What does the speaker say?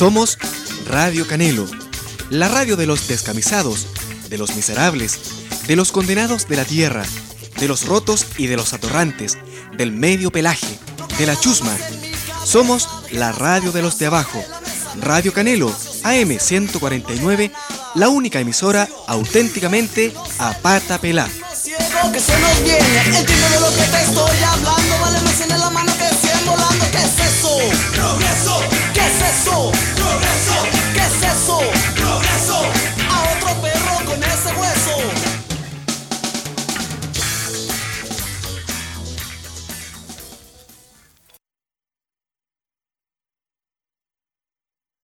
Somos Radio Canelo, la radio de los descamisados, de los miserables, de los condenados de la tierra, de los rotos y de los atorrantes, del medio pelaje, de la chusma. Somos la radio de los de abajo. Radio Canelo, AM 149, la única emisora auténticamente a pata pelá. Que se nos viene, el tipo de lo que te estoy hablando, vale más en la mano que 100 volando. ¿Qué es eso? Progreso. ¿Qué es eso?